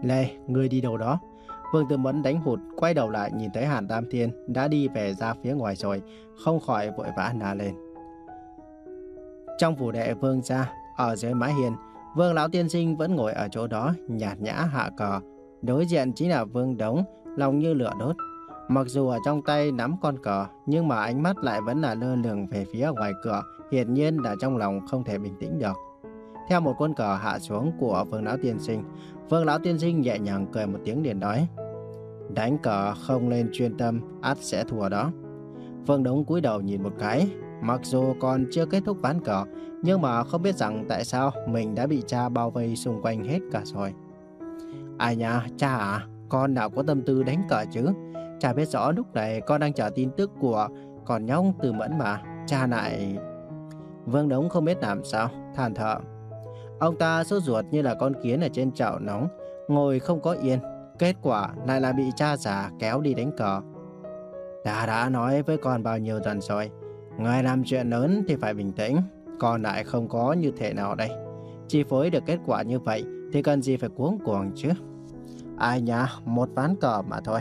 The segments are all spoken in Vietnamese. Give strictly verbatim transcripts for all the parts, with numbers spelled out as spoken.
Lê, ngươi đi đâu đó? Vương Tư Mẫn đánh hụt, quay đầu lại nhìn thấy Hàn Tam Thiên đã đi về ra phía ngoài rồi, không khỏi vội vã nà lên. Trong phủ đệ Vương gia, ở dưới mái hiên, Vương lão tiên sinh vẫn ngồi ở chỗ đó, nhạt nhã hạ cờ. Đối diện chính là Vương Đống, lòng như lửa đốt. Mặc dù ở trong tay nắm con cờ, nhưng mà ánh mắt lại vẫn là lơ lửng về phía ngoài cửa, hiển nhiên là trong lòng không thể bình tĩnh được. Theo một quân cờ hạ xuống của Vương lão tiên sinh, Vương lão tiên sinh nhẹ nhàng cười một tiếng liền nói: đánh cờ không lên chuyên tâm, ắt sẽ thua đó. Vương Đống cúi đầu nhìn một cái, mặc dù còn chưa kết thúc ván cờ, nhưng mà không biết rằng tại sao mình đã bị cha bao vây xung quanh hết cả rồi. Ai nha, cha à, con nào có tâm tư đánh cờ chứ? Cha biết rõ lúc này con đang chờ tin tức của con nhóc Tư Mẫn mà, cha lại... Vương Đống không biết làm sao, than thở. Ông ta sốt ruột như là con kiến ở trên chảo nóng, ngồi không có yên. Kết quả lại là bị cha già kéo đi đánh cờ. Ta đã nói với con bao nhiêu lần rồi, người làm chuyện lớn thì phải bình tĩnh, con lại không có như thế nào đây. Chi phối được kết quả như vậy thì cần gì phải cuống cuồng chứ. Ai nhá, một ván cờ mà thôi.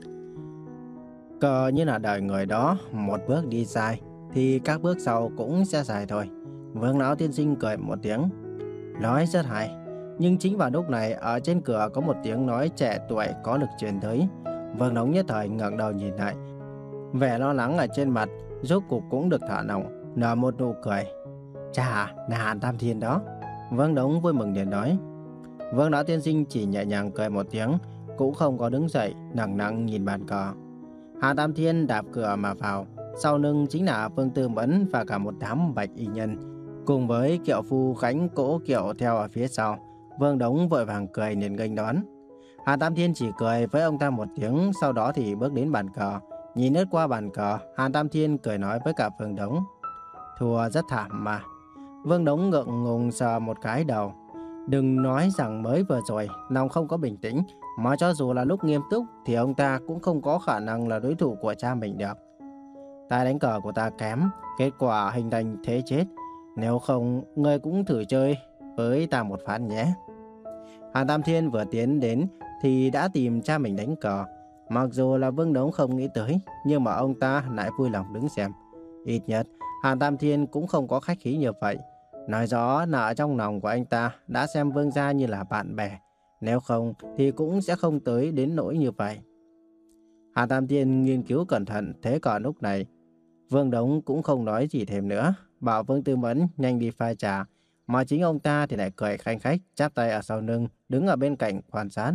Cờ như là đời người đó, một bước đi dài thì các bước sau cũng sẽ dài thôi. Vương lão tiên sinh cười một tiếng, nói rất hay. Nhưng chính vào lúc này, ở trên cửa có một tiếng nói trẻ tuổi có lực truyền tới. Vương Đống nhất thời ngẩng đầu nhìn lại, vẻ lo lắng ở trên mặt rốt cục cũng được thả lỏng, nở một nụ cười. Cha, là Hàn Tam Thiên đó. Vương Đống vui mừng liền nói. Vương lão tiên sinh chỉ nhẹ nhàng cười một tiếng, cũng không có đứng dậy, nặng nặng nhìn bàn cờ. Hàn Tam Thiên đạp cửa mà vào, sau lưng chính là Vương Tư Mẫn và cả một đám bạch y nhân, cùng với kiệu phu Khánh cỗ kiệu theo ở phía sau. Vương Đống vội vàng cười liền nghênh đón. Hàn Tam Thiên chỉ cười với ông ta một tiếng, sau đó thì bước đến bàn cờ. Nhìn lướt qua bàn cờ, Hàn Tam Thiên cười nói với cả Vương Đống: thua rất thảm mà. Vương Đống ngượng ngùng sờ một cái đầu. Đừng nói rằng mới vừa rồi lòng không có bình tĩnh, mà cho dù là lúc nghiêm túc thì ông ta cũng không có khả năng là đối thủ của cha mình được. Tài đánh cờ của ta kém, kết quả hình thành thế chết. Nếu không, ngươi cũng thử chơi với ta một ván nhé. Hàn Tam Thiên vừa tiến đến thì đã tìm cha mình đánh cờ. Mặc dù là Vương Đống không nghĩ tới, nhưng mà ông ta lại vui lòng đứng xem. Ít nhất, Hàn Tam Thiên cũng không có khách khí như vậy. Nói rõ là ở trong lòng của anh ta đã xem Vương gia như là bạn bè. Nếu không thì cũng sẽ không tới đến nỗi như vậy. Hàn Tam Thiên nghiên cứu cẩn thận thế cờ lúc này. Vương Đống cũng không nói gì thêm nữa, bảo Vương Tư Mẫn nhanh đi pha trà. Mà chính ông ta thì lại cười khanh khách, chắp tay ở sau lưng, đứng ở bên cạnh quan sát.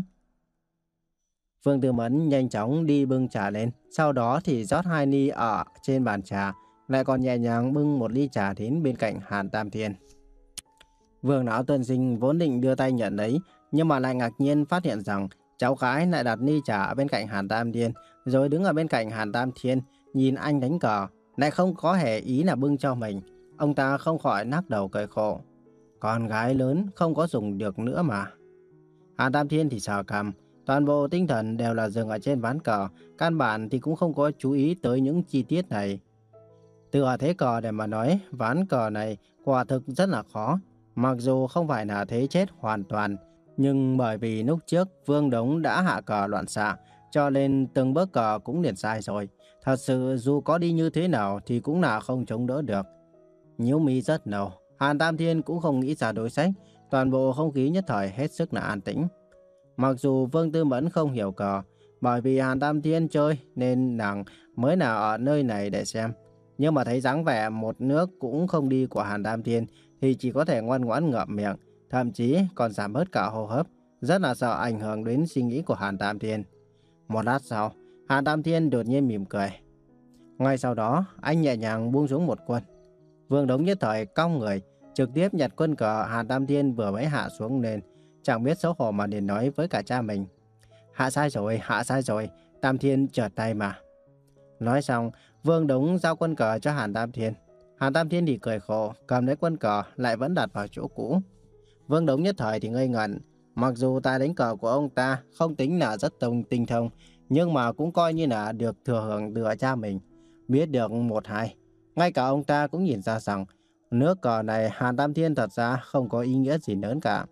Vương Tư Mẫn nhanh chóng đi bưng trà lên, sau đó thì rót hai ly ở trên bàn trà, lại còn nhẹ nhàng bưng một ly trà đến bên cạnh Hàn Tam Thiên. Vương lão tiên sinh vốn định đưa tay nhận lấy, nhưng mà lại ngạc nhiên phát hiện rằng cháu gái lại đặt ly trà ở bên cạnh Hàn Tam Thiên, rồi đứng ở bên cạnh Hàn Tam Thiên, nhìn anh đánh cờ, lại không có hề ý là bưng cho mình. Ông ta không khỏi lắc đầu cười khổ. Con gái lớn không có dùng được nữa mà. Hàn Tam Thiên thì sờ cằm, toàn bộ tinh thần đều là dừng ở trên ván cờ, căn bản thì cũng không có chú ý tới những chi tiết này. Từ ở thế cờ để mà nói, ván cờ này quả thực rất là khó. Mặc dù không phải là thế chết hoàn toàn, nhưng bởi vì lúc trước Vương Đống đã hạ cờ loạn xạ, cho nên từng bước cờ cũng liền sai rồi. Thật sự dù có đi như thế nào thì cũng là không chống đỡ được. Nhíu mi rất lâu, Hàn Tam Thiên cũng không nghĩ ra đối sách, toàn bộ không khí nhất thời hết sức là an tĩnh. Mặc dù Vương Tư Mẫn không hiểu cờ, bởi vì Hàn Tam Thiên chơi nên nàng mới là ở nơi này để xem. Nhưng mà thấy dáng vẻ một nước cũng không đi của Hàn Tam Thiên thì chỉ có thể ngoan ngoãn ngậm miệng, thậm chí còn giảm bớt cả hô hấp, rất là sợ ảnh hưởng đến suy nghĩ của Hàn Tam Thiên. Một lát sau, Hàn Tam Thiên đột nhiên mỉm cười. Ngay sau đó, anh nhẹ nhàng buông xuống một quân. Vương Đống nhất thời cong người, trực tiếp nhặt quân cờ Hàn Tam Thiên vừa mới hạ xuống lên, chẳng biết xấu hổ mà liền nói với cả cha mình. Hạ sai rồi, hạ sai rồi, Tam Thiên trượt tay mà. Nói xong, Vương Đống giao quân cờ cho Hàn Tam Thiên. Hàn Tam Thiên thì cười khổ, cầm lấy quân cờ lại vẫn đặt vào chỗ cũ. Vương Đống nhất thời thì ngây ngẩn. Mặc dù tài đánh cờ của ông ta không tính là rất tông tinh thông, nhưng mà cũng coi như là được thừa hưởng từ cha mình. Biết được một hai, ngay cả ông ta cũng nhìn ra rằng nước cờ này Hàn Tam Thiên thật ra không có ý nghĩa gì lớn cả.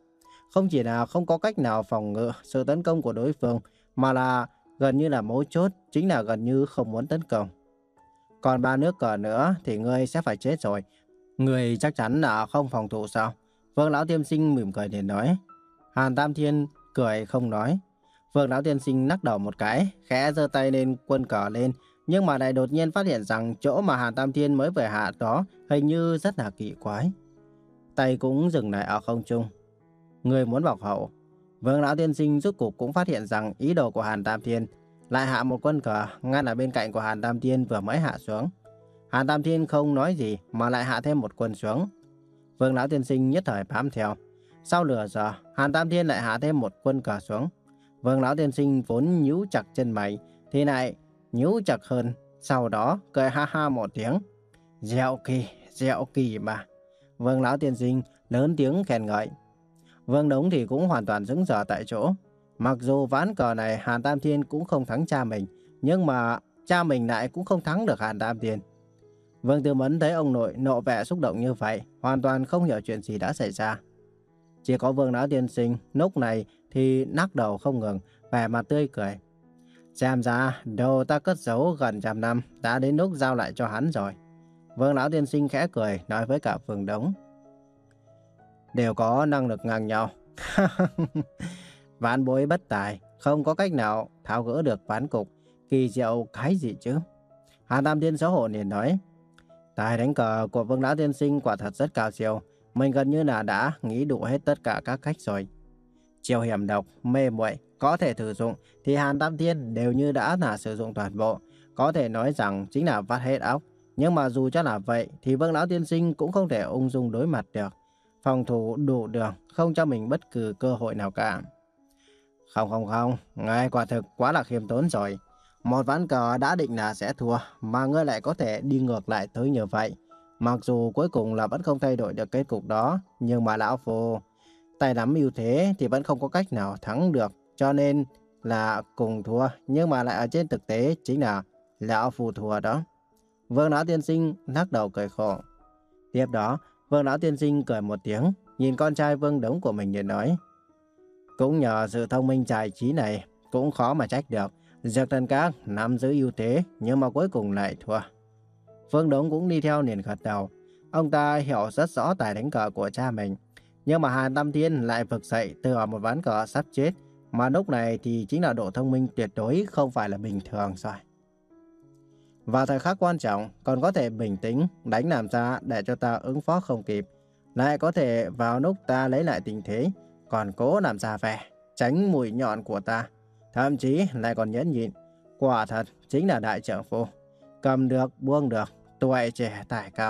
Không chỉ là không có cách nào phòng ngự sự tấn công của đối phương, mà là gần như là mấu chốt, chính là gần như không muốn tấn công. Còn ba nước cờ nữa thì ngươi sẽ phải chết rồi. Ngươi chắc chắn là không phòng thủ sao? Vương lão tiên sinh mỉm cười để nói. Hàn Tam Thiên cười không nói. Vương lão tiên sinh lắc đầu một cái, khẽ giơ tay lên quân cờ lên, nhưng mà lại đột nhiên phát hiện rằng chỗ mà Hàn Tam Thiên mới vừa hạ đó hình như rất là kỳ quái. Tay cũng dừng lại ở không trung. Người muốn bảo hậu. Vương lão tiên sinh rốt cục cũng phát hiện rằng ý đồ của Hàn Tam Thiên lại hạ một quân cờ ngăn ở bên cạnh của Hàn Tam Thiên vừa mới hạ xuống. Hàn Tam Thiên không nói gì mà lại hạ thêm một quân xuống. Vương lão tiên sinh nhất thời bám theo. Sau nửa giờ, Hàn Tam Thiên lại hạ thêm một quân cờ xuống. Vương lão tiên sinh vốn nhíu chặt chân mày thì lại nhíu chặt hơn, sau đó cười ha ha một tiếng. Dẻo kỳ, dẻo kỳ mà. Vương lão tiên sinh lớn tiếng khen ngợi. Vương Đống thì cũng hoàn toàn sững sờ tại chỗ. Mặc dù ván cờ này Hàn Tam Thiên cũng không thắng cha mình, nhưng mà cha mình lại cũng không thắng được Hàn Tam Thiên. Vương Tư Mẫn thấy ông nội nộ vẻ xúc động như vậy, hoàn toàn không hiểu chuyện gì đã xảy ra. Chỉ có Vương lão tiên sinh lúc này thì lắc đầu không ngừng, vẻ mặt tươi cười. Xem ra đồ ta cất giấu gần trăm năm đã đến lúc giao lại cho hắn rồi. Vương lão tiên sinh khẽ cười nói với cả Vương Đống. Đều có năng lực ngang nhau. Ván bối bất tài, không có cách nào tháo gỡ được ván cục. Kỳ diệu cái gì chứ? Hàn Tam Thiên xấu hổ liền nói. Tài đánh cờ của Vương lão tiên sinh quả thật rất cao siêu. Mình gần như là đã nghĩ đủ hết tất cả các cách rồi. Chiêu hiểm độc, mê muội có thể sử dụng thì Hàn Tam Thiên đều như đã là sử dụng toàn bộ. Có thể nói rằng chính là vắt hết óc. Nhưng mà dù cho là vậy thì Vương lão tiên sinh cũng không thể ung dung đối mặt được. Phòng thủ đủ đường, không cho mình bất cứ cơ hội nào cả. Không không không, ngài quả thực quá là khiêm tốn rồi. Một ván cờ đã định là sẽ thua, mà ngươi lại có thể đi ngược lại tới như vậy. Mặc dù cuối cùng là vẫn không thay đổi được kết cục đó, nhưng mà lão phu tay nắm ưu thế thì vẫn không có cách nào thắng được. Cho nên là cùng thua, nhưng mà lại ở trên thực tế chính là lão phu thua đó. Vương lão tiên sinh lắc đầu cười khổ. Tiếp đó, Vương lão tiên sinh cười một tiếng, nhìn con trai Vương Đống của mình để nói. Cũng nhờ sự thông minh tài trí này, cũng khó mà trách được. Dược Thần Các nắm giữ ưu thế, nhưng mà cuối cùng lại thua. Vương Đống cũng đi theo liền gật đầu. Ông ta hiểu rất rõ tài đánh cờ của cha mình. Nhưng mà Hàn Tam Thiên lại vực dậy từ ở một ván cờ sắp chết. Mà lúc này thì chính là độ thông minh tuyệt đối không phải là bình thường rồi. Vào thời khắc quan trọng còn có thể bình tĩnh đánh làm ra để cho ta ứng phó không kịp. Lại có thể vào lúc ta lấy lại tình thế còn cố làm ra vẻ tránh mũi nhọn của ta. Thậm chí lại còn nhẫn nhịn. Quả thật chính là đại trưởng phu. Cầm được buông được, tuổi trẻ tài cao.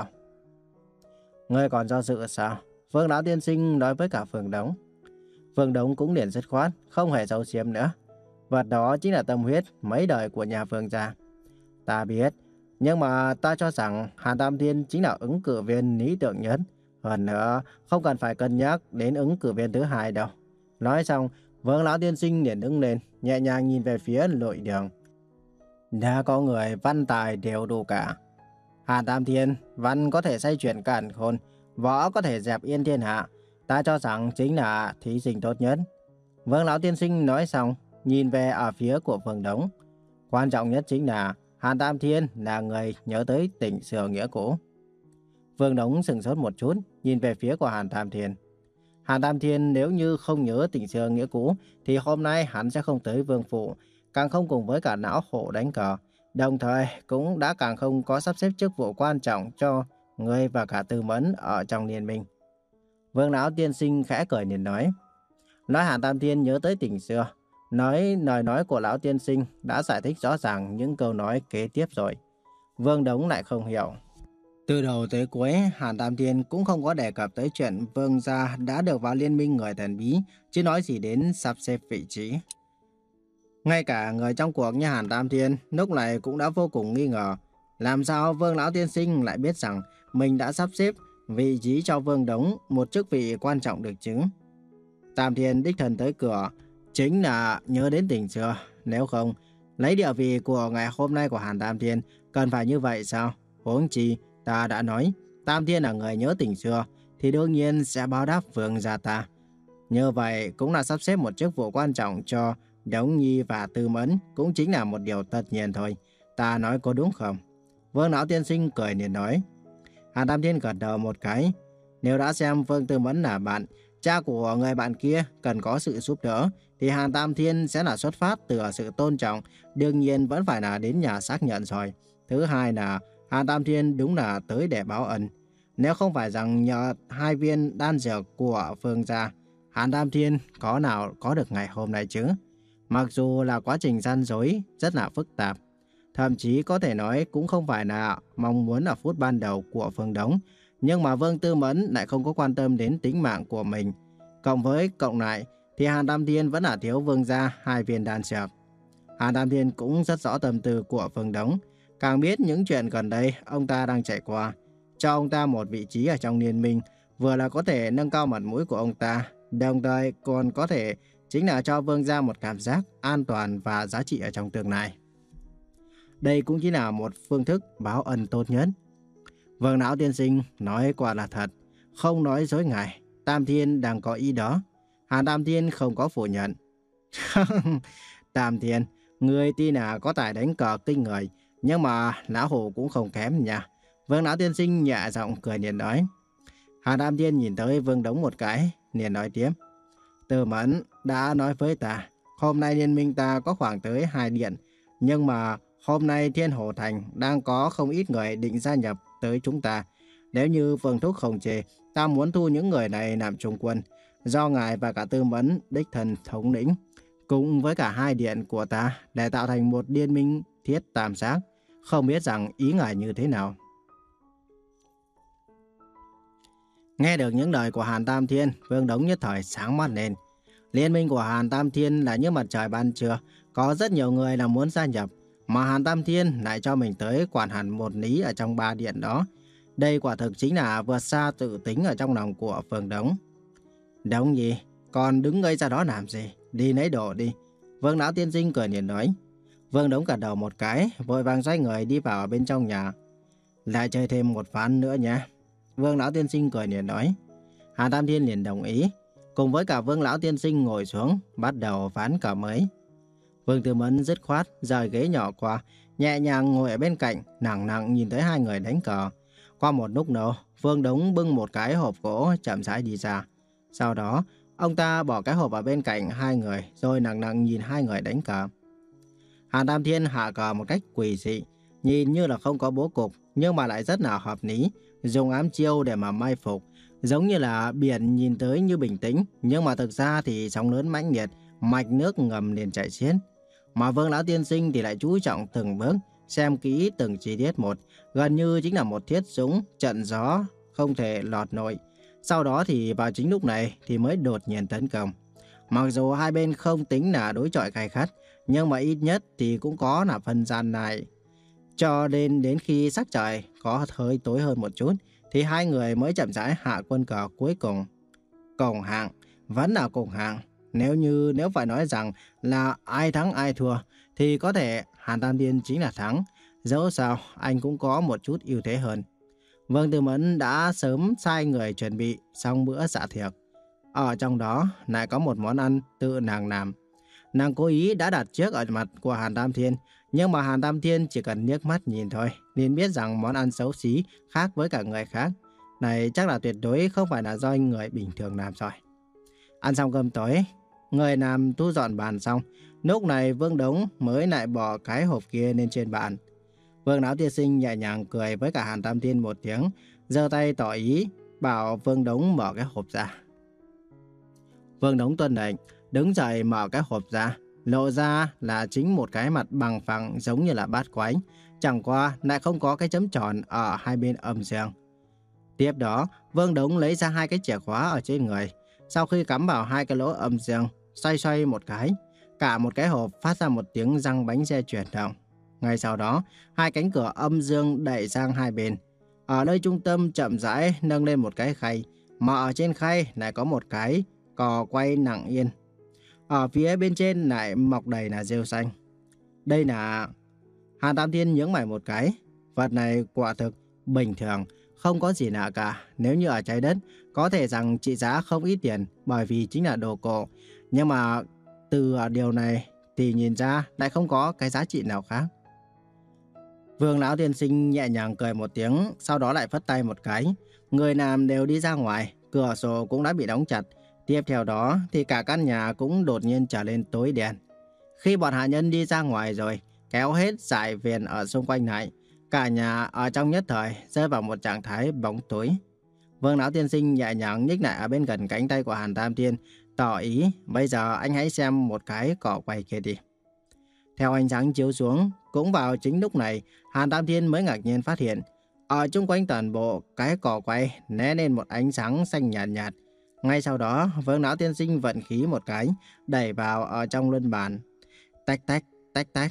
Ngươi còn do dự sao? Vương lão tiên sinh nói với cả Vương Đống. Vương Đống cũng liền dứt khoát, không hề giấu giếm nữa. Vật đó chính là tâm huyết mấy đời của nhà Vương gia. Ta biết, nhưng mà ta cho rằng Hàn Tam Thiên chính là ứng cử viên lý tưởng nhất. Hơn nữa, không cần phải cân nhắc đến ứng cử viên thứ hai đâu. Nói xong, Vương lão tiên sinh liền đứng lên, nhẹ nhàng nhìn về phía nội đường. Đã có người văn tài đều đủ cả. Hàn Tam Thiên, văn có thể xoay chuyển càn khôn, võ có thể dẹp yên thiên hạ. Ta cho rằng chính là thí sinh tốt nhất. Vương lão tiên sinh nói xong, nhìn về ở phía của Vương Đống. Quan trọng nhất chính là Hàn Tam Thiên là người nhớ tới tình xưa nghĩa cũ. Vương Đống sững sốt một chút, nhìn về phía của Hàn Tam Thiên. Hàn Tam Thiên nếu như không nhớ tình xưa nghĩa cũ thì hôm nay hắn sẽ không tới Vương phủ, càng không cùng với cả lão hổ đánh cờ. Đồng thời cũng đã càng không có sắp xếp chức vụ quan trọng cho người và cả Tư Mẫn ở trong liên minh. Vương lão tiên sinh khẽ cười nhìn nói. Nói Hàn Tam Thiên nhớ tới tình xưa. Nói lời nói của lão tiên sinh đã giải thích rõ ràng những câu nói kế tiếp rồi. Vương Đống lại không hiểu. Từ đầu tới cuối, Hàn Tam Thiên cũng không có đề cập tới chuyện Vương gia đã được vào liên minh người thần bí, chứ nói gì đến sắp xếp vị trí. Ngay cả người trong cuộc như Hàn Tam Thiên lúc này cũng đã vô cùng nghi ngờ. Làm sao Vương lão tiên sinh lại biết rằng mình đã sắp xếp vị trí cho Vương Đống một chức vị quan trọng được chứ? Tam Thiên đích thân tới cửa chính là nhớ đến tình xưa. Nếu không, lấy địa vị của ngày hôm nay của Hàn Tam Thiên cần phải như vậy sao? Huống chi ta đã nói Tam Thiên là người nhớ tình xưa thì đương nhiên sẽ báo đáp Vương gia ta. Như vậy cũng là sắp xếp một chức vụ quan trọng cho Đống Nhi và Tư Mẫn, cũng chính là một điều tất nhiên thôi. Ta nói có đúng không? Vương lão tiên sinh cười liền nói. Hàn Tam Thiên gật đầu một cái. Nếu đã xem Vương Tư Mẫn là bạn, cha của người bạn kia cần có sự giúp đỡ, thì Hàn Tam Thiên sẽ là xuất phát từ sự tôn trọng, đương nhiên vẫn phải là đến nhà xác nhận rồi. Thứ hai là Hàn Tam Thiên đúng là tới để báo ân. Nếu không phải rằng nhờ hai viên đan dược của Phương gia, Hàn Tam Thiên có nào có được ngày hôm nay chứ? Mặc dù là quá trình gian dối rất là phức tạp, thậm chí có thể nói cũng không phải là mong muốn ở phút ban đầu của Phương Đống, nhưng mà Vương Tư Mẫn lại không có quan tâm đến tính mạng của mình. Cộng với cộng lại thì Hàn Tam Thiên vẫn là thiếu Vương gia hai viên đan dược. Hàn Tam Thiên cũng rất rõ tâm tư của Phương Đống, càng biết những chuyện gần đây ông ta đang trải qua, cho ông ta một vị trí ở trong liên minh, vừa là có thể nâng cao mặt mũi của ông ta, đồng thời còn có thể chính là cho Vương gia một cảm giác an toàn và giá trị ở trong tương lai. Đây cũng chỉ là một phương thức báo ân tốt nhất. Vương lão tiên sinh nói quả là thật, không nói dối ngài. Tam Thiên đang có ý đó. Hàn Tam Thiên không có phủ nhận. Tam Thiên, người tin là có tài đánh cờ kinh người, nhưng mà lão hổ cũng không kém nha. Vương lão tiên sinh nhẹ giọng cười liền nói. Hàn Tam Thiên nhìn tới Vương Đống một cái, liền nói tiếp. Tư Mẫn đã nói với ta, hôm nay liên minh ta có khoảng tới hai điện, nhưng mà hôm nay Thiên Hồ Thành đang có không ít người định gia nhập tới chúng ta. Nếu như Vương Thúc không chê, ta muốn thu những người này làm trung quân, do ngài và cả Tư Mẫn đích thân thống lĩnh, cùng với cả hai điện của ta để tạo thành một liên minh thiết tam giác. Không biết rằng ý ngài như thế nào? Nghe được những lời của Hàn Tam Thiên, Vương Đống nhất thời sáng mắt lên. Liên minh của Hàn Tam Thiên là như mặt trời ban trưa, có rất nhiều người là muốn gia nhập, mà Hàn Tam Thiên lại cho mình tới quản hẳn một lý ở trong ba điện đó. Đây quả thực chính là vượt xa tự tính ở trong lòng của Vương Đống. Đống Nhi, còn đứng ngây ra đó làm gì? Đi lấy đồ đi. Vương lão tiên sinh cười liền nói. Vương Đống gật đầu một cái, vội vàng xoay người đi vào bên trong nhà. Lại chơi thêm một ván nữa nha. Vương lão tiên sinh cười liền nói. Hàn Tam Thiên liền đồng ý, cùng với cả Vương lão tiên sinh ngồi xuống, bắt đầu ván cờ mới. Vương Tư Mẫn dứt khoát rời ghế nhỏ qua, nhẹ nhàng ngồi ở bên cạnh, nặng nặng nhìn tới hai người đánh cờ. Qua một lúc nữa, Vương Đống bưng một cái hộp gỗ chậm rãi đi ra. Sau đó, ông ta bỏ cái hộp ở bên cạnh hai người, rồi nặng nặng nhìn hai người đánh cờ. Hàn Tam Thiên hạ cờ một cách quỷ dị, nhìn như là không có bố cục, nhưng mà lại rất là hợp lý, dùng ám chiêu để mà mai phục. Giống như là biển nhìn tới như bình tĩnh, nhưng mà thực ra thì sóng lớn mãnh liệt, mạch nước ngầm liền chảy xiết. Mà Vương lão tiên sinh thì lại chú trọng từng bước, xem kỹ từng chi tiết một, gần như chính là một thiết súng trận gió không thể lọt nổi. Sau đó thì vào chính lúc này thì mới đột nhiên tấn công. Mặc dù hai bên không tính là đối chọi gay gắt, nhưng mà ít nhất thì cũng có là phần gian này. Cho đến đến khi sắc trời có hơi tối hơn một chút, thì hai người mới chậm rãi hạ quân cờ cuối cùng. Cùng hạng, vẫn là cùng hạng. Nếu như nếu phải nói rằng là ai thắng ai thua, thì có thể Hàn Tam Thiên chính là thắng. Dẫu sao, anh cũng có một chút ưu thế hơn. Vương Tư Mẫn đã sớm sai người chuẩn bị xong bữa dạ tiệc. Ở trong đó lại có một món ăn tự nàng làm. Nàng cố ý đã đặt trước ở mặt của Hàn Tam Thiên, nhưng mà Hàn Tam Thiên chỉ cần liếc mắt nhìn thôi, liền biết rằng món ăn xấu xí khác với cả người khác. Này chắc là tuyệt đối không phải là do người bình thường làm rồi. Ăn xong cơm tối, người làm thu dọn bàn xong, lúc này Vương Đống mới lại bỏ cái hộp kia lên trên bàn. Vương lão tiên sinh nhẹ nhàng cười với cả Hàn Tam Thiên một tiếng, giơ tay tỏ ý bảo Vương Đống mở cái hộp ra. Vương Đống tuân lệnh, đứng dậy mở cái hộp ra, lộ ra là chính một cái mặt bằng phẳng giống như là bát quái, chẳng qua lại không có cái chấm tròn ở hai bên âm dương. Tiếp đó, Vương Đống lấy ra hai cái chìa khóa ở trên người, sau khi cắm vào hai cái lỗ âm dương, xoay xoay một cái, cả một cái hộp phát ra một tiếng răng bánh xe chuyển động. Ngay sau đó, hai cánh cửa âm dương đẩy sang hai bên. Ở nơi trung tâm chậm rãi nâng lên một cái khay, mà ở trên khay lại có một cái cò quay nặng yên. Ở phía bên trên lại mọc đầy là rêu xanh. Đây là... Hàn Tam Thiên nhướng mày một cái. Vật này quả thực bình thường, không có gì lạ cả. Nếu như ở trái đất, có thể rằng trị giá không ít tiền bởi vì chính là đồ cổ. Nhưng mà từ điều này thì nhìn ra lại không có cái giá trị nào khác. Vương lão tiên sinh nhẹ nhàng cười một tiếng, sau đó lại phất tay một cái. Người làm đều đi ra ngoài, cửa sổ cũng đã bị đóng chặt. Tiếp theo đó thì cả căn nhà cũng đột nhiên trở lên tối đen. Khi bọn hạ nhân đi ra ngoài rồi, kéo hết dải viền ở xung quanh lại, cả nhà ở trong nhất thời rơi vào một trạng thái bóng tối. Vương lão tiên sinh nhẹ nhàng nhích lại ở bên gần cánh tay của Hàn Tam Thiên, tỏ ý bây giờ anh hãy xem một cái cỏ quay kia đi. Theo ánh sáng chiếu xuống, cũng vào chính lúc này, Hàn Tam Thiên mới ngạc nhiên phát hiện, ở chung quanh toàn bộ cái cỏ quay né lên một ánh sáng xanh nhạt nhạt. Ngay sau đó, Vương lão tiên sinh vận khí một cái, đẩy vào ở trong luân bàn. Tách tách, tách tách.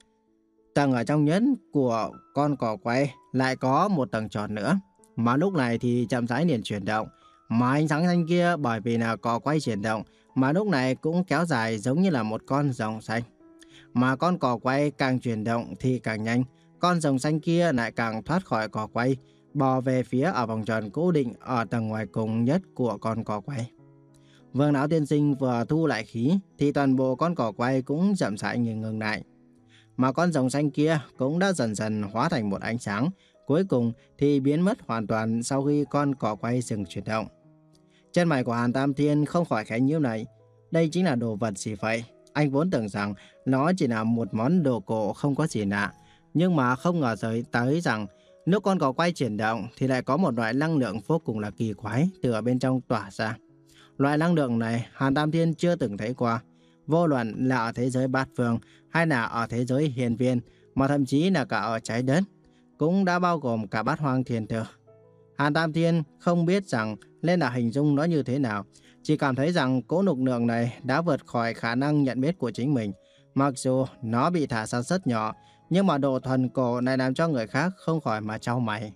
Tầng ở trong nhất của con cỏ quay lại có một tầng tròn nữa, mà lúc này thì chậm rãi liền chuyển động. Mà ánh sáng xanh kia bởi vì là cỏ quay chuyển động, mà lúc này cũng kéo dài giống như là một con rồng xanh. Mà con cỏ quay càng chuyển động thì càng nhanh, con rồng xanh kia lại càng thoát khỏi cỏ quay, bò về phía ở vòng tròn cố định ở tầng ngoài cùng nhất của con cỏ quay. Vương lão tiên sinh vừa thu lại khí thì toàn bộ con cỏ quay cũng chậm rãi ngừng ngừng lại. Mà con rồng xanh kia cũng đã dần dần hóa thành một ánh sáng, cuối cùng thì biến mất hoàn toàn sau khi con cỏ quay dừng chuyển động. Chân mày của Hàn Tam Thiên không khỏi khẽ nhíu lại. Đây chính là đồ vật gì vậy? Anh vốn tưởng rằng nó chỉ là một món đồ cổ không có gì lạ, nhưng mà không ngờ tới, tới rằng lúc con cỏ quay chuyển động thì lại có một loại năng lượng vô cùng là kỳ quái từ ở bên trong tỏa ra. Loại năng lượng này Hàn Tam Thiên chưa từng thấy qua, vô luận là ở thế giới bát phương hay là ở thế giới hiền viên, mà thậm chí là cả ở trái đất, cũng đã bao gồm cả bát hoang thiên tử. Hàn Tam Thiên không biết rằng nên là hình dung nó như thế nào, chỉ cảm thấy rằng cỗ lực lượng này đã vượt khỏi khả năng nhận biết của chính mình. Mặc dù nó bị thả ra rất nhỏ, nhưng mà độ thuần cổ này làm cho người khác không khỏi mà chau mày.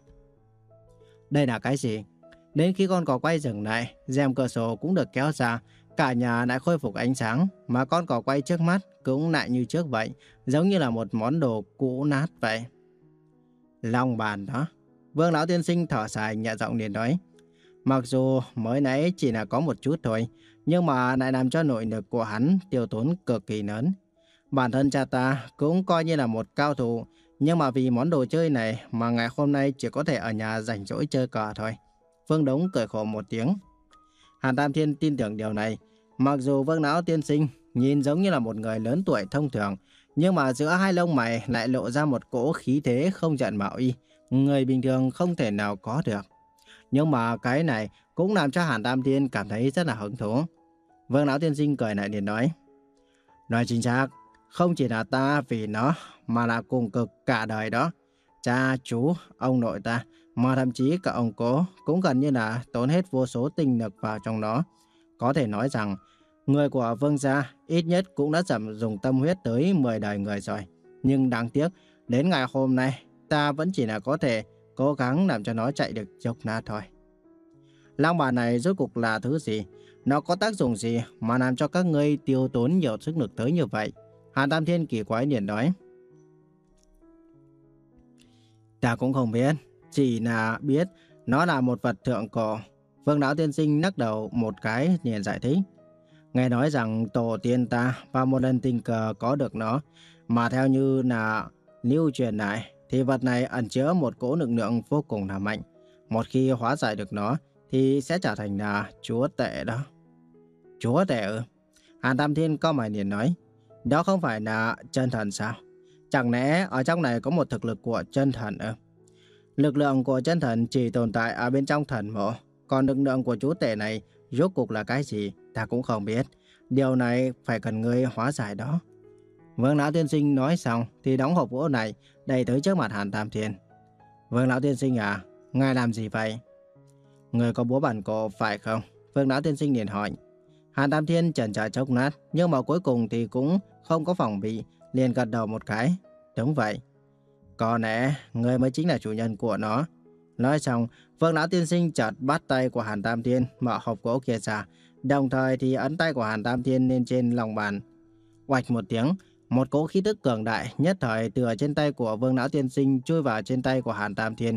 Đây là cái gì? Đến khi con cỏ quay dừng lại, rèm cửa sổ cũng được kéo ra, cả nhà lại khôi phục ánh sáng, mà con cỏ quay trước mắt cũng lại như trước vậy, giống như là một món đồ cũ nát vậy. Long bàn đó. Vương lão tiên sinh thở dài nhẹ giọng liền nói. Mặc dù mới nãy chỉ là có một chút thôi, nhưng mà lại làm cho nội lực của hắn tiêu tốn cực kỳ lớn. Bản thân cha ta cũng coi như là một cao thủ, nhưng mà vì món đồ chơi này mà ngày hôm nay chỉ có thể ở nhà rảnh rỗi chơi cờ thôi. Vương Đống cười khổ một tiếng. Hàn Tam Thiên tin tưởng điều này. Mặc dù Vương lão tiên sinh nhìn giống như là một người lớn tuổi thông thường, nhưng mà giữa hai lông mày lại lộ ra một cỗ khí thế không giận mà uy, người bình thường không thể nào có được. Nhưng mà cái này cũng làm cho Hàn Tam Thiên cảm thấy rất là hứng thú. Vương lão tiên sinh cười lại liền nói. Nói chính xác, không chỉ là ta vì nó mà là cùng cực cả đời đó. Cha, chú, ông nội ta, mà thậm chí cả ông cố cũng gần như là tốn hết vô số tinh lực vào trong nó. Có thể nói rằng người của Vương gia ít nhất cũng đã dầm dùng tâm huyết tới mười đời người rồi. Nhưng đáng tiếc, đến ngày hôm nay ta vẫn chỉ là có thể cố gắng làm cho nó chạy được chốc nát thôi. Long bàn này rốt cuộc là thứ gì? Nó có tác dụng gì mà làm cho các ngươi tiêu tốn nhiều sức lực tới như vậy? Hàn Tam Thiên kỳ quái liền nói. Ta cũng không biết, chỉ là biết nó là một vật thượng cổ. Vương lão tiên sinh lắc đầu một cái liền giải thích. Nghe nói rằng tổ tiên ta vào một lần tình cờ có được nó, mà theo như là lưu truyền lại thì vật này ẩn chứa một cỗ lực lượng vô cùng là mạnh. Một khi hóa giải được nó thì sẽ trở thành là chúa tể đó. Chúa tể ư? Hàn Tam Thiên cau mày liền nói. Đó không phải là chân thần sao? Chẳng lẽ ở trong này có một thực lực của chân thần ư? Lực lượng của chân thần chỉ tồn tại ở bên trong thần mộ, còn lực lượng của chúa tể này rốt cuộc là cái gì ta cũng không biết. Điều này phải cần ngươi hóa giải đó. Vương lão tiên sinh nói xong thì đóng hộp gỗ này đẩy tới trước mặt Hàn Tam Thiên. Vương lão tiên sinh à, ngài làm gì vậy? Người có búa bản cổ phải không? Vương lão tiên sinh liền hỏi. Hàn Tam Thiên chần chờ chốc lát, nhưng mà cuối cùng thì cũng không có phòng bị, liền gật đầu một cái. Đúng vậy. Có lẽ người mới chính là chủ nhân của nó. Nói xong, Vương lão tiên sinh chợt bắt tay của Hàn Tam Thiên mở hộp gỗ kia ra, đồng thời thì ấn tay của Hàn Tam Thiên lên trên lòng bàn. Oạch một tiếng, một cỗ khí tức cường đại nhất thời từ trên tay của Vương lão tiên sinh chui vào trên tay của Hàn Tam Thiên.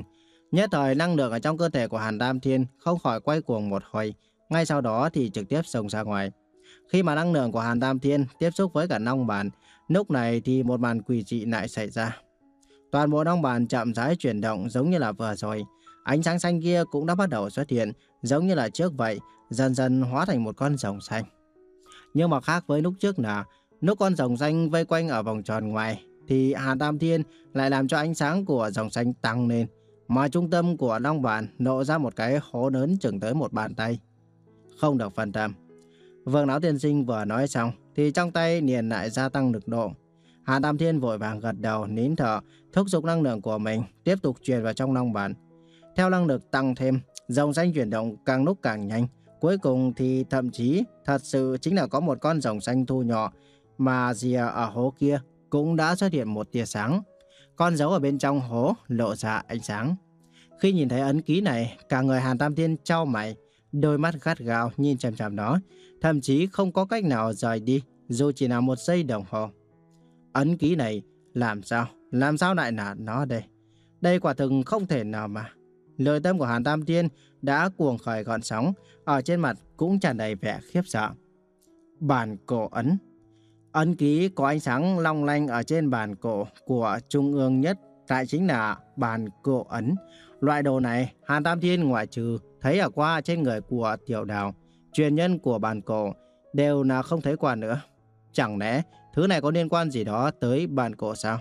Nhất thời năng lượng ở trong cơ thể của Hàn Tam Thiên không khỏi quay cuồng một hồi, ngay sau đó thì trực tiếp xông ra ngoài. Khi mà năng lượng của Hàn Tam Thiên tiếp xúc với cả nong bàn, lúc này thì một màn quỷ dị lại xảy ra. Toàn bộ nong bàn chậm rãi chuyển động giống như là vừa rồi. Ánh sáng xanh kia cũng đã bắt đầu xuất hiện, giống như là trước vậy, dần dần hóa thành một con rồng xanh. Nhưng mà khác với lúc trước là, lúc con rồng xanh vây quanh ở vòng tròn ngoài, thì Hàn Tam Thiên lại làm cho ánh sáng của rồng xanh tăng lên, mà trung tâm của long bàn nổ ra một cái hố lớn chừng tới một bàn tay. Không được phân tâm. Vương Lão Tiên Sinh vừa nói xong, thì trong tay liền lại gia tăng lực độ. Hàn Tam Thiên vội vàng gật đầu, nín thở, thúc giục năng lượng của mình tiếp tục truyền vào trong long bàn. Theo năng lực tăng thêm, rồng xanh chuyển động càng lúc càng nhanh. Cuối cùng thì thậm chí thật sự chính là có một con rồng xanh thu nhỏ, mà rìa ở hố kia cũng đã xuất hiện một tia sáng. Con dấu ở bên trong hố lộ ra ánh sáng. Khi nhìn thấy ấn ký này, cả người Hàn Tam Thiên chau mày, đôi mắt gắt gao nhìn chằm chằm nó, thậm chí không có cách nào rời đi, dù chỉ là một giây đồng hồ. Ấn ký này làm sao, làm sao lại là nó đây? Đây quả thực không thể nào mà. Nội tâm của Hàn Tam Thiên đã cuồng khởi gợn sóng, ở trên mặt cũng tràn đầy vẻ khiếp sợ. Bàn cổ ấn. Ấn ký có ánh sáng long lanh ở trên bàn cổ của trung ương nhất, tại chính là bàn cổ ấn. Loại đồ này Hàn Tam Thiên ngoại trừ thấy ở qua trên người của Tiểu Đào, truyền nhân của bàn cổ, đều là không thấy qua nữa. Chẳng lẽ thứ này có liên quan gì đó tới bàn cổ sao?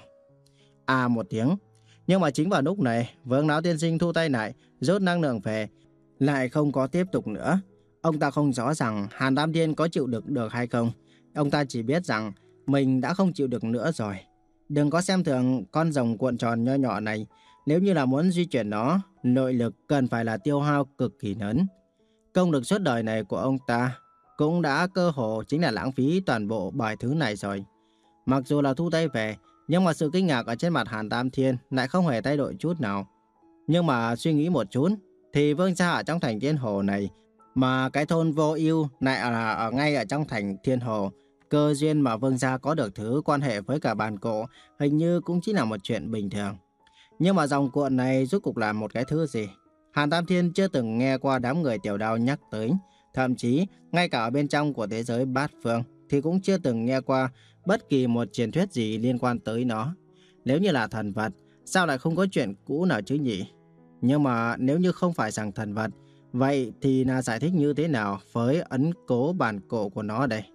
À một tiếng. Nhưng mà chính vào lúc này, Vương Lão Tiên Sinh thu tay lại, rút năng lượng về, lại không có tiếp tục nữa. Ông ta không rõ rằng Hàn Tam Thiên có chịu được được hay không. Ông ta chỉ biết rằng mình đã không chịu được nữa rồi. Đừng có xem thường con rồng cuộn tròn nho nhỏ này. Nếu như là muốn di chuyển nó, nội lực cần phải là tiêu hao cực kỳ lớn. Công lực suốt đời này của ông ta cũng đã cơ hồ chính là lãng phí toàn bộ bài thứ này rồi. Mặc dù là thu tay về, nhưng mà sự kinh ngạc ở trên mặt Hàn Tam Thiên lại không hề thay đổi chút nào. Nhưng mà suy nghĩ một chút, thì vương gia ở trong thành Thiên Hồ này, mà cái thôn Vô Ưu lại là ở ngay ở trong thành Thiên Hồ. Cơ duyên mà vương gia có được thứ quan hệ với cả bàn cổ hình như cũng chỉ là một chuyện bình thường. Nhưng mà dòng cuộn này rốt cuộc là một cái thứ gì? Hàn Tam Thiên chưa từng nghe qua đám người Tiểu Đao nhắc tới. Thậm chí, ngay cả ở bên trong của thế giới bát phương thì cũng chưa từng nghe qua bất kỳ một truyền thuyết gì liên quan tới nó. Nếu như là thần vật, sao lại không có chuyện cũ nào chứ nhỉ? Nhưng mà nếu như không phải rằng thần vật, vậy thì là giải thích như thế nào với ấn cố bản cổ của nó đây?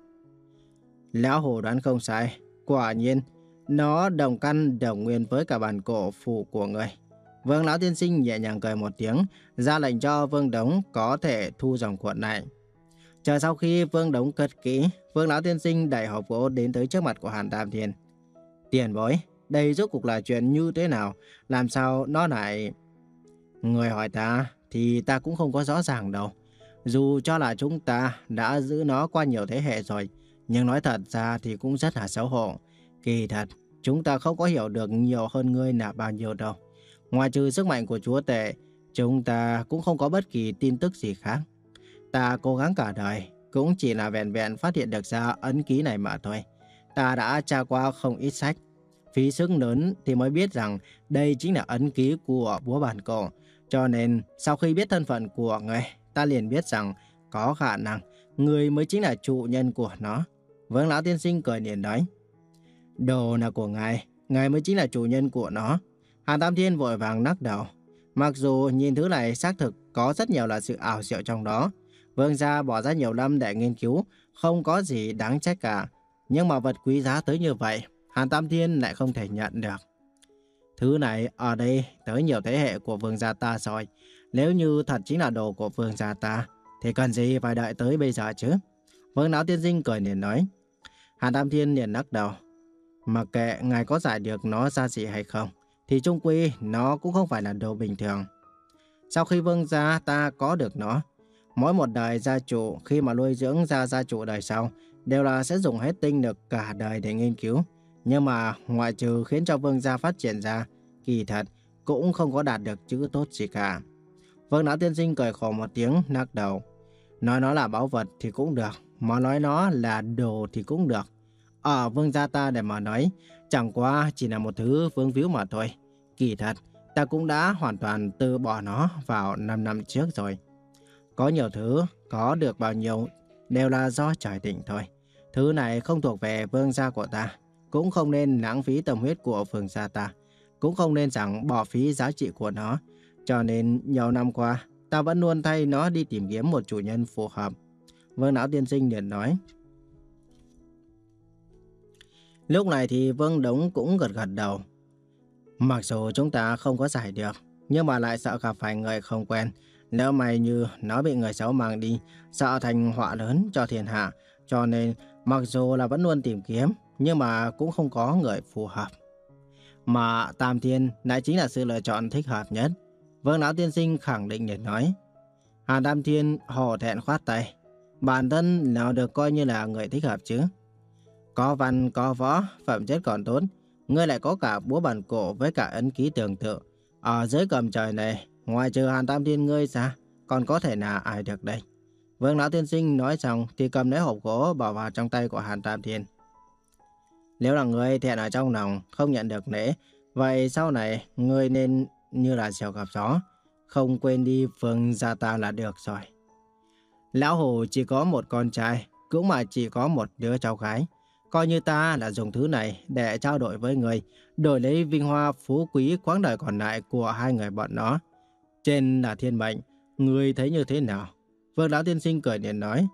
Lão Hồ đoán không sai, quả nhiên nó đồng căn đồng nguyên với cả bản cổ phù của người. Vương Lão Tiên Sinh nhẹ nhàng cười một tiếng, ra lệnh cho Vương Đống có thể thu dòng cuộn này. Chờ sau khi Vương Đống cất kỹ, Vương Lão Tiên Sinh đẩy hộp gỗ đến tới trước mặt của Hàn Tam Thiên. Tiền bối, đây rốt cuộc là chuyện như thế nào? Làm sao nó lại... Người hỏi ta thì ta cũng không có rõ ràng đâu. Dù cho là chúng ta đã giữ nó qua nhiều thế hệ rồi, nhưng nói thật ra thì cũng rất là xấu hổ. Kỳ thật, chúng ta không có hiểu được nhiều hơn ngươi là bao nhiêu đâu. Ngoài trừ sức mạnh của chúa tể, chúng ta cũng không có bất kỳ tin tức gì khác. Ta cố gắng cả đời, cũng chỉ là vẹn vẹn phát hiện được ra ấn ký này mà thôi. Ta đã tra qua không ít sách, phí sức lớn thì mới biết rằng đây chính là ấn ký của búa bàn cổ. Cho nên, sau khi biết thân phận của người, ta liền biết rằng có khả năng người mới chính là chủ nhân của nó. Vương Lão Tiên Sinh cười liền nói. Đồ là của ngài, ngài mới chính là chủ nhân của nó. Hàn Tam Thiên vội vàng lắc đầu. Mặc dù nhìn thứ này xác thực có rất nhiều là sự ảo diệu trong đó. Vương gia bỏ ra nhiều năm để nghiên cứu, không có gì đáng trách cả. Nhưng mà vật quý giá tới như vậy, Hàn Tam Thiên lại không thể nhận được. Thứ này ở đây tới nhiều thế hệ của vương gia ta rồi. Nếu như thật chính là đồ của vương gia ta, thì cần gì phải đợi tới bây giờ chứ? Vương Lão Tiên Sinh cười liền nói. Hàn Tam Thiên liền lắc đầu. Mặc kệ ngài có giải được nó ra gì hay không, thì chung quy nó cũng không phải là đồ bình thường. Sau khi vương gia ta có được nó, mỗi một đời gia chủ khi mà nuôi dưỡng ra gia chủ đời sau đều là sẽ dùng hết tinh lực cả đời để nghiên cứu. Nhưng mà ngoại trừ khiến cho vương gia phát triển ra, kỳ thật cũng không có đạt được chữ tốt gì cả. Vương Lão Tiên Sinh cười khổ một tiếng, lắc đầu. Nói nó là báu vật thì cũng được, mà nói nó là đồ thì cũng được. Ở vương gia ta để mà nói, chẳng qua chỉ là một thứ vương víu mà thôi. Kỳ thật, ta cũng đã hoàn toàn từ bỏ nó vào năm năm trước rồi. Có nhiều thứ, có được bao nhiêu đều là do trời định thôi. Thứ này không thuộc về vương gia của ta, cũng không nên lãng phí tâm huyết của vương gia ta, cũng không nên rằng bỏ phí giá trị của nó. Cho nên nhiều năm qua, ta vẫn luôn thay nó đi tìm kiếm một chủ nhân phù hợp. Vương lão tiên sinh liền nói. Lúc này thì Vương Đống cũng gật gật đầu. Mặc dù chúng ta không có giải được, nhưng mà lại sợ gặp phải người không quen. Nếu may như nó bị người xấu mang đi, sợ thành họa lớn cho thiên hạ. Cho nên mặc dù là vẫn luôn tìm kiếm, nhưng mà cũng không có người phù hợp. Mà Tam Thiên lại chính là sự lựa chọn thích hợp nhất. Vương lão tiên sinh khẳng định để nói. Hàn Tam Thiên hổ thẹn khoát tay. Bản thân nào được coi như là người thích hợp chứ? Có văn có võ, phẩm chất còn tốt. Ngươi lại có cả búa bàn cổ với cả ấn ký tương tự. Ở dưới gầm trời này, ngoài trừ Hàn Tam Thiên ngươi ra, còn có thể là ai được đây? Vương lão tiên sinh nói xong thì cầm lấy hộp gỗ bỏ vào trong tay của Hàn Tam Thiên. Nếu là ngươi thẹn ở trong lòng, không nhận được lễ, vậy sau này ngươi nên như là diều gặp gió, không quên đi vương gia ta là được rồi. Lão Hủ chỉ có một con trai, cũng mà chỉ có một đứa cháu gái. Coi như ta là dùng thứ này để trao đổi với người, đổi lấy vinh hoa phú quý quãng đời còn lại của hai người bọn nó. Trên là thiên mệnh, người thấy như thế nào? Vương lão tiên sinh cười liền nói.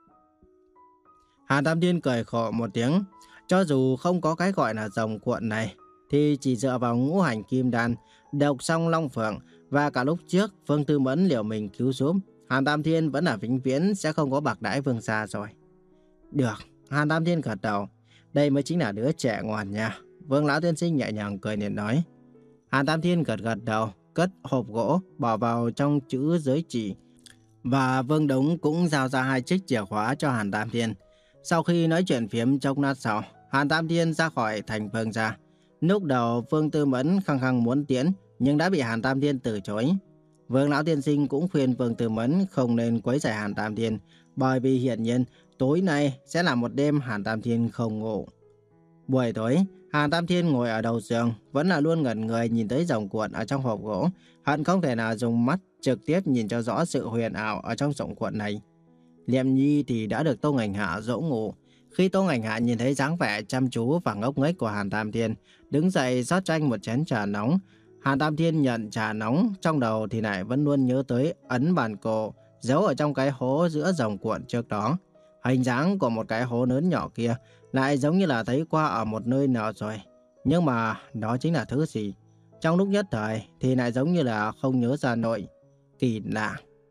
Hàn Tam Thiên cười khổ một tiếng. Cho dù không có cái gọi là rồng cuộn này, thì chỉ dựa vào ngũ hành kim đan, độc song long phượng và cả lúc trước Vương Tư Mẫn liều mình cứu giúp, Hàn Tam Thiên vẫn là vĩnh viễn sẽ không có bạc đãi vương gia rồi. Được, Hàn Tam Thiên gật đầu. Đây mới chính là đứa trẻ ngoan nha. Vương lão tiên sinh nhẹ nhàng cười liền nói. Hàn Tam Thiên gật gật đầu, cất hộp gỗ bỏ vào trong chữ giới chỉ. Và Vương Đống cũng giao ra hai chiếc chìa khóa cho Hàn Tam Thiên. Sau khi nói chuyện phiếm chốc lát sau, Hàn Tam Thiên ra khỏi thành vương gia. Lúc đầu Vương Tư Mẫn khăng khăng muốn tiến, nhưng đã bị Hàn Tam Thiên từ chối. Vương lão tiên sinh cũng khuyên Vương Tư Mẫn không nên quấy rầy Hàn Tam Thiên, bởi vì hiển nhiên tối nay sẽ là một đêm Hàn Tam Thiên không ngủ. Buổi tối, Hàn Tam Thiên ngồi ở đầu giường, vẫn là luôn ngẩn người nhìn tới rồng cuộn ở trong hộp gỗ, hận không thể nào dùng mắt trực tiếp nhìn cho rõ sự huyền ảo ở trong rồng cuộn này. Liệm Nhi thì đã được Tô Ngành Hạ dỗ ngủ. Khi Tô Ngành Hạ nhìn thấy dáng vẻ chăm chú và ngốc nghếch của Hàn Tam Thiên, đứng dậy rót cho anh một chén trà nóng. Hàn Tam Thiên nhận trà nóng, trong đầu thì lại vẫn luôn nhớ tới ấn bàn cổ giấu ở trong cái hố giữa rồng cuộn trước đó. Hình dáng của một cái hố lớn nhỏ kia lại giống như là thấy qua ở một nơi nào rồi. Nhưng mà đó chính là thứ gì? Trong lúc nhất thời thì lại giống như là không nhớ ra nổi. Kỳ lạ.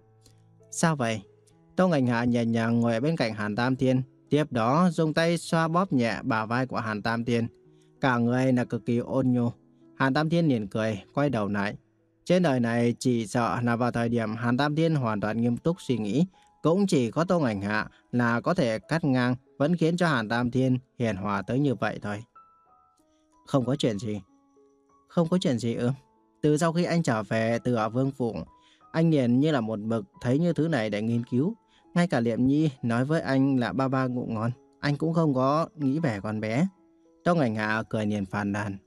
Sao vậy? Tô Ngành Hạ nhẹ nhàng ngồi bên cạnh Hàn Tam Thiên, tiếp đó dùng tay xoa bóp nhẹ bả vai của Hàn Tam Thiên. Cả người là cực kỳ ôn nhu. Hàn Tam Thiên liền cười, quay đầu lại. Trên đời này chỉ sợ là vào thời điểm Hàn Tam Thiên hoàn toàn nghiêm túc suy nghĩ, cũng chỉ có Tô Ngành Hạ là có thể cắt ngang, vẫn khiến cho Hàn Tam Thiên hiền hòa tới như vậy thôi. Không có chuyện gì. Không có chuyện gì ư? Từ sau khi anh trở về từ ở Vương Phủ, anh liền như là một mực thấy như thứ này để nghiên cứu. Ngay cả Liệm Nhi nói với anh là ba ba ngủ ngon, anh cũng không có nghĩ về con bé. Tô Ngành Hạ cười liền phàn nàn.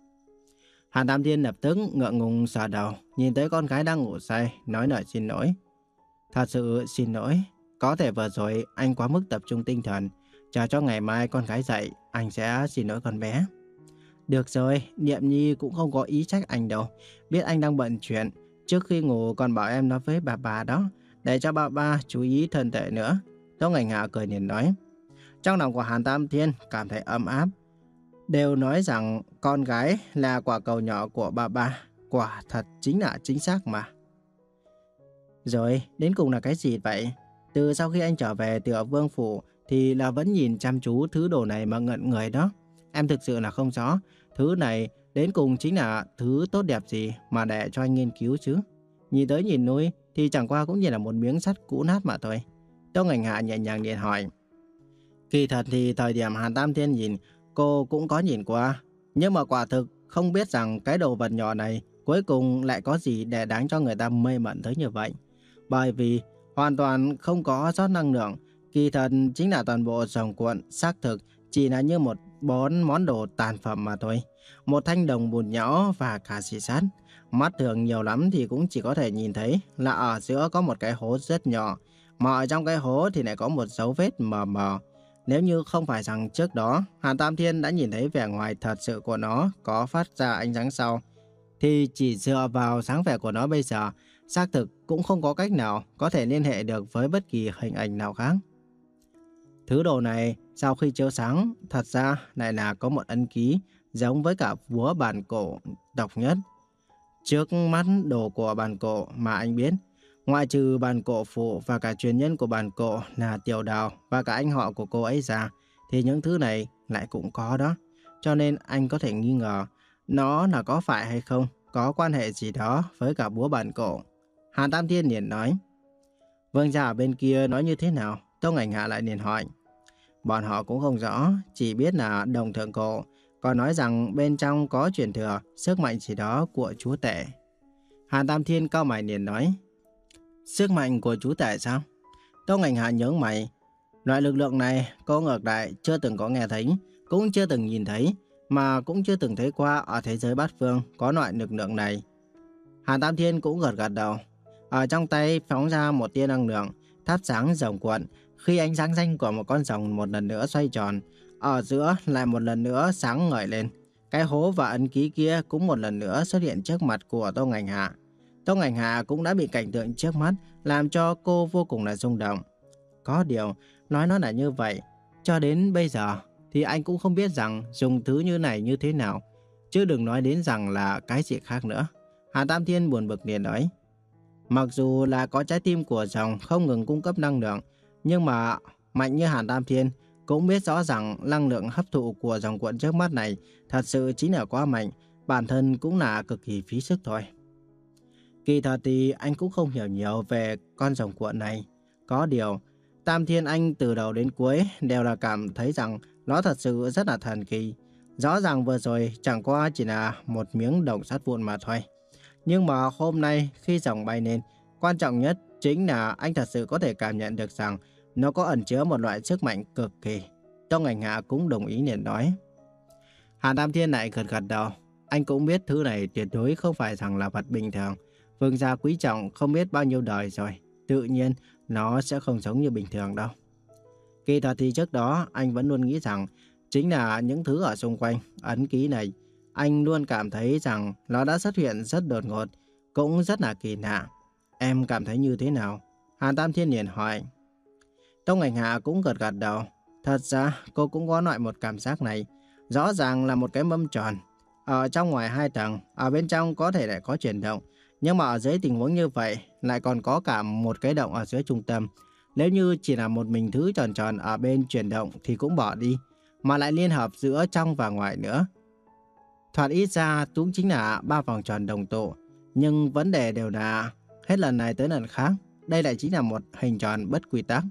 Hàn Tam Thiên lập tức ngượng ngùng sờ đầu, nhìn tới con gái đang ngủ say, nói lời xin lỗi. Thật sự xin lỗi, có thể vừa rồi anh quá mức tập trung tinh thần. Chờ cho ngày mai con gái dậy, anh sẽ xin lỗi con bé. Được rồi, Niệm Nhi cũng không có ý trách anh đâu. Biết anh đang bận chuyện, trước khi ngủ còn bảo em nói với bà bà đó, để cho bà ba chú ý thân thể nữa. Tô Ngành Hạ cười liền nói. Trong lòng của Hàn Tam Thiên cảm thấy ấm áp. Đều nói rằng con gái là quả cầu nhỏ của bà ba. Quả thật chính là chính xác mà. Rồi, đến cùng là cái gì vậy? Từ sau khi anh trở về từ ở Vương Phủ thì là vẫn nhìn chăm chú thứ đồ này mà ngẩn người đó. Em thực sự là không rõ thứ này đến cùng chính là thứ tốt đẹp gì mà để cho anh nghiên cứu chứ. Nhìn tới nhìn lui thì chẳng qua cũng như là một miếng sắt cũ nát mà thôi. Tô Ngành Hạ nhẹ nhàng điện hỏi. Kỳ thật thì thời điểm Hàn Tam Thiên nhìn, cô cũng có nhìn qua. Nhưng mà quả thực không biết rằng cái đồ vật nhỏ này cuối cùng lại có gì để đáng cho người ta mê mẩn tới như vậy. Bởi vì hoàn toàn không có rót năng lượng. Kỳ thật chính là toàn bộ rồng cuộn xác thực chỉ là như một bốn món đồ tàn phẩm mà thôi. Một thanh đồng bùn nhão và cả xì sắt. Mắt thường nhiều lắm thì cũng chỉ có thể nhìn thấy là ở giữa có một cái hố rất nhỏ, mà ở trong cái hố thì lại có một dấu vết mờ mờ. Nếu như không phải rằng trước đó Hàn Tam Thiên đã nhìn thấy vẻ ngoài thật sự của nó có phát ra ánh sáng sau, thì chỉ dựa vào dáng vẻ của nó bây giờ, xác thực cũng không có cách nào có thể liên hệ được với bất kỳ hình ảnh nào khác. Thứ đồ này sau khi chiếu sáng, thật ra lại là có một ấn ký giống với cả búa bàn cổ độc nhất. Trước mắt đồ của bàn cổ mà anh biết, ngoại trừ bàn cổ phụ và cả truyền nhân của bàn cổ là Tiểu Đào và cả anh họ của cô ấy ra, thì những thứ này lại cũng có đó. Cho nên anh có thể nghi ngờ nó là có phải hay không có quan hệ gì đó với cả búa bàn cổ. Hàn Tam Thiên liền nói. Vương gia ở bên kia nói như thế nào? Tông Ảnh Hạ lại liền hỏi. Bọn họ cũng không rõ, chỉ biết là đồng thượng cổ, còn nói rằng bên trong có truyền thừa sức mạnh gì đó của chúa tể. Hàn Tam Thiên cau mày liền nói. Sức mạnh của chúa tể sao? Tông Ảnh Hạ nhướng mày. Loại lực lượng này cô ngược lại chưa từng có nghe thấy, cũng chưa từng nhìn thấy, mà cũng chưa từng thấy qua ở thế giới bát phương có loại lực lượng này. Hàn Tam Thiên cũng gật gật đầu. Ở trong tay phóng ra một tia năng lượng, thắp sáng rồng cuộn. Khi ánh sáng xanh của một con rồng một lần nữa xoay tròn, ở giữa lại một lần nữa sáng ngời lên. Cái hố và ấn ký kia cũng một lần nữa xuất hiện trước mặt của Tông Ảnh Hạ. Tông Ảnh Hạ cũng đã bị cảnh tượng trước mắt làm cho cô vô cùng là rung động. Có điều, nói nó là như vậy, cho đến bây giờ thì anh cũng không biết rằng dùng thứ như này như thế nào, chứ đừng nói đến rằng là cái gì khác nữa. Hàn Tam Thiên buồn bực liền nói. Mặc dù là có trái tim của rồng không ngừng cung cấp năng lượng, nhưng mà mạnh như Hàn Tam Thiên cũng biết rõ rằng năng lượng hấp thụ của rồng cuộn trước mắt này thật sự chính là quá mạnh, bản thân cũng là cực kỳ phí sức thôi. Kỳ thật thì anh cũng không hiểu nhiều về con rồng cuộn này. Có điều, Tam Thiên anh từ đầu đến cuối đều là cảm thấy rằng nó thật sự rất là thần kỳ. Rõ ràng vừa rồi chẳng qua chỉ là một miếng đồng sắt vụn mà thôi. Nhưng mà hôm nay khi rồng bay lên, quan trọng nhất chính là anh thật sự có thể cảm nhận được rằng nó có ẩn chứa một loại sức mạnh cực kỳ. Tông Ảnh Hạ cũng đồng ý liền nói. Hàn Tam Thiên lại gật gật đầu. Anh cũng biết thứ này tuyệt đối không phải rằng là vật bình thường. Vương gia quý trọng không biết bao nhiêu đời rồi, tự nhiên nó sẽ không giống như bình thường đâu. Kỳ thật thì trước đó anh vẫn luôn nghĩ rằng chính là những thứ ở xung quanh ấn ký này. Anh luôn cảm thấy rằng nó đã xuất hiện rất đột ngột, cũng rất là kỳ lạ. Em cảm thấy như thế nào? Hàn Tam Thiên liền hỏi. Tông Ảnh Hạ cũng gật gật đầu. Thật ra cô cũng có loại một cảm giác này. Rõ ràng là một cái mâm tròn. Ở trong ngoài hai tầng, ở bên trong có thể lại có chuyển động. Nhưng mà ở dưới tình huống như vậy lại còn có cả một cái động ở dưới trung tâm. Nếu như chỉ là một mình thứ tròn tròn ở bên chuyển động thì cũng bỏ đi, mà lại liên hợp giữa trong và ngoài nữa. Thoạt ít ra cũng chính là ba vòng tròn đồng tụ. Nhưng vấn đề đều là hết lần này tới lần khác, đây lại chính là một hình tròn bất quy tắc.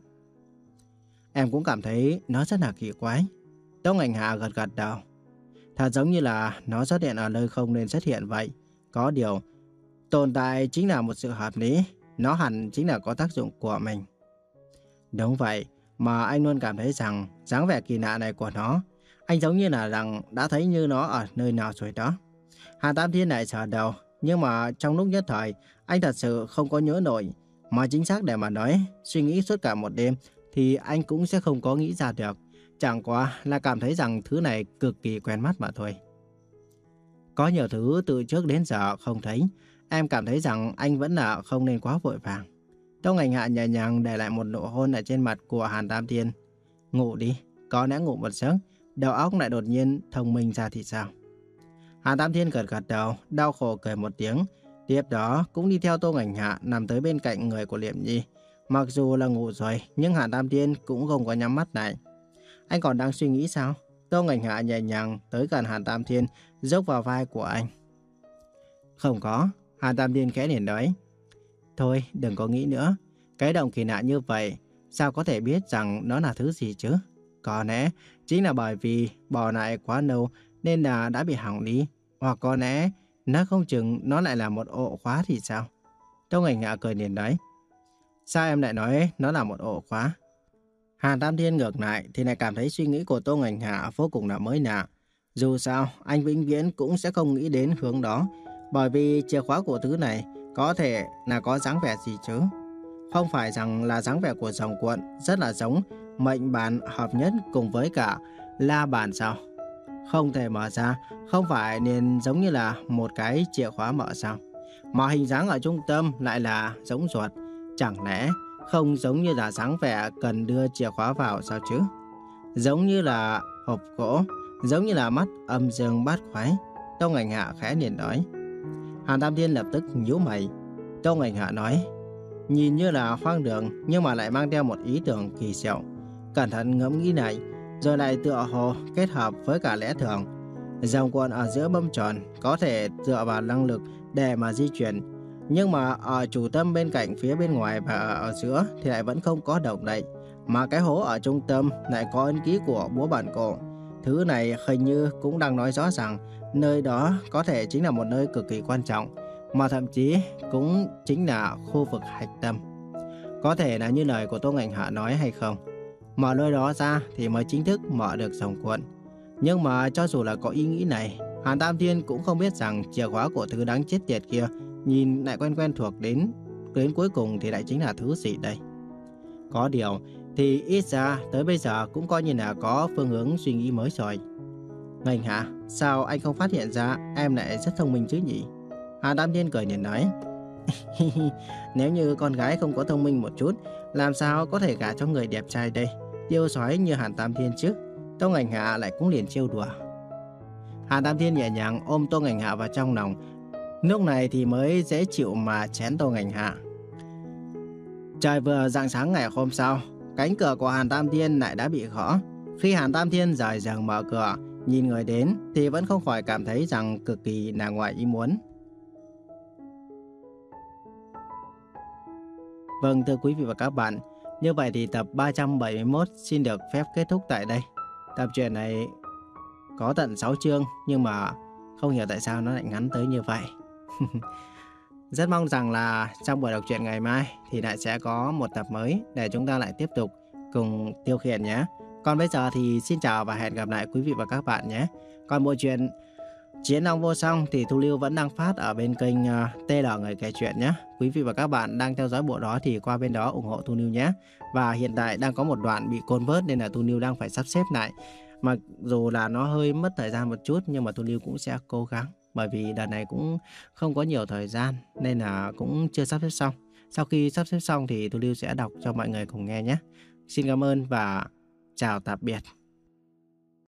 Em cũng cảm thấy nó rất là kỳ quái. Tông Ảnh Hạ gật gật đầu. Thật giống như là nó xuất hiện ở nơi không nên xuất hiện vậy. Có điều, tồn tại chính là một sự hợp lý. Nó hẳn chính là có tác dụng của mình. Đúng vậy, mà anh luôn cảm thấy rằng dáng vẻ kỳ lạ này của nó, anh giống như là rằng đã thấy như nó ở nơi nào rồi đó. Hàn Tam Thiên lại sờ đầu, nhưng mà trong lúc nhất thời, anh thật sự không có nhớ nổi. Mà chính xác để mà nói, suy nghĩ suốt cả một đêm, thì anh cũng sẽ không có nghĩ ra được. Chẳng qua là cảm thấy rằng thứ này cực kỳ quen mắt mà thôi. Có nhiều thứ từ trước đến giờ không thấy, em cảm thấy rằng anh vẫn là không nên quá vội vàng. Tông Ảnh Hạ nhẹ nhàng để lại một nụ hôn ở trên mặt của Hàn Tam Thiên. Ngủ đi, có lẽ ngủ một giấc, đầu óc lại đột nhiên thông minh ra thì sao? Hàn Tam Thiên gật gật đầu, đau khổ cười một tiếng. Tiếp đó cũng đi theo Tông Ảnh Hạ nằm tới bên cạnh người của Liễm Nhi. Mặc dù là ngủ rồi, nhưng Hàn Tam Thiên cũng không có nhắm mắt lại. Anh còn đang suy nghĩ sao? Tông Ảnh Hạ nhẹ nhàng tới gần Hàn Tam Thiên, dốc vào vai của anh. Không có, Hàn Tam Thiên khẽ liền nói. Thôi, đừng có nghĩ nữa. Cái động kỳ lạ như vậy, sao có thể biết rằng nó là thứ gì chứ? Có lẽ chính là bởi vì bỏ lại quá lâu nên là đã bị hỏng đi. Hoặc có lẽ nó không chừng nó lại là một ổ khóa thì sao? Tông Ảnh Hạ cười liền nói. Sao em lại nói nó là một ổ khóa? Hàn Tam Thiên ngược lại thì lại cảm thấy suy nghĩ của Tông Ảnh Hạ vô cùng là mới lạ. Dù sao, anh vĩnh viễn cũng sẽ không nghĩ đến hướng đó. Bởi vì chìa khóa của thứ này có thể là có dáng vẻ gì chứ? Không phải rằng là dáng vẻ của rồng cuộn rất là giống mệnh bàn hợp nhất cùng với cả la bàn sao? Không thể mở ra, không phải nên giống như là một cái chìa khóa mở sao? Mà hình dáng ở trung tâm lại là giống ruột, chẳng lẽ không giống như là dáng vẻ cần đưa chìa khóa vào sao chứ? Giống như là hộp gỗ, giống như là mắt âm dương bát quái. Tông Ảnh Hạ khẽ liền nói. Hàn Tam Thiên lập tức nhíu mày. Tông Ảnh Hạ nói, nhìn như là hoang đường nhưng mà lại mang theo một ý tưởng kỳ diệu. Cẩn thận ngẫm nghĩ này, rồi lại tựa hồ kết hợp với cả lẽ thường. Dòng cuộn ở giữa mâm tròn có thể dựa vào năng lực để mà di chuyển, nhưng mà ở chủ tâm bên cạnh, phía bên ngoài và ở giữa thì lại vẫn không có động đậy. Mà cái hố ở trung tâm lại có ấn ký của búa bản cổ. Thứ này hình như cũng đang nói rõ rằng nơi đó có thể chính là một nơi cực kỳ quan trọng, mà thậm chí cũng chính là khu vực hạch tâm. Có thể là như lời của Tô Ảnh Hạ nói hay không? Mở nơi đó ra thì mới chính thức mở được dòng cuộn. Nhưng mà cho dù là có ý nghĩ này, Hàn Tam Thiên cũng không biết rằng chìa khóa của thứ đáng chết tiệt kia nhìn lại quen quen thuộc đến đến cuối cùng thì lại chính là thứ gì đây? Có điều thì ít ra tới bây giờ cũng coi như là có phương hướng suy nghĩ mới rồi. Ngành Hạ, sao anh không phát hiện ra em lại rất thông minh chứ nhỉ? Hàn Tam Thiên cười nhìn nói. Nếu như con gái không có thông minh một chút, làm sao có thể gả cho người đẹp trai đây, tiêu sói như Hàn Tam Thiên chứ? Tô Ảnh Hạ lại cũng liền trêu đùa. Hàn Tam Thiên nhẹ nhàng ôm Tô Ảnh Hạ vào trong lòng, lúc này thì mới dễ chịu mà chén Tô Ảnh Hạ. Trời vừa rạng sáng ngày hôm sau, cánh cửa của Hàn Tam Thiên lại đã bị gõ. Khi Hàn Tam Thiên rời giường mở cửa, nhìn người đến thì vẫn không khỏi cảm thấy rằng cực kỳ là ngoài ý muốn. Vâng, thưa quý vị và các bạn, như vậy thì tập ba trăm bảy mươi mốt xin được phép kết thúc tại đây. Tập truyện này có tận sáu chương nhưng mà không hiểu tại sao nó lại ngắn tới như vậy. Rất mong rằng là trong buổi đọc truyện ngày mai thì lại sẽ có một tập mới để chúng ta lại tiếp tục cùng tiêu khiển nhé. Còn bây giờ thì xin chào và hẹn gặp lại quý vị và các bạn nhé. Còn bộ truyện Chiến Long Vô Song thì Thu Lưu vẫn đang phát ở bên kênh uh, tê lờ Người Kể Chuyện nhé. Quý vị và các bạn đang theo dõi bộ đó thì qua bên đó ủng hộ Thu Lưu nhé. Và hiện tại đang có một đoạn bị côn vớt nên là Thu Lưu đang phải sắp xếp lại. Mặc dù là nó hơi mất thời gian một chút nhưng mà Thu Lưu cũng sẽ cố gắng. Bởi vì đợt này cũng không có nhiều thời gian nên là cũng chưa sắp xếp xong. Sau khi sắp xếp xong thì Thu Lưu sẽ đọc cho mọi người cùng nghe nhé. Xin cảm ơn và chào tạm biệt.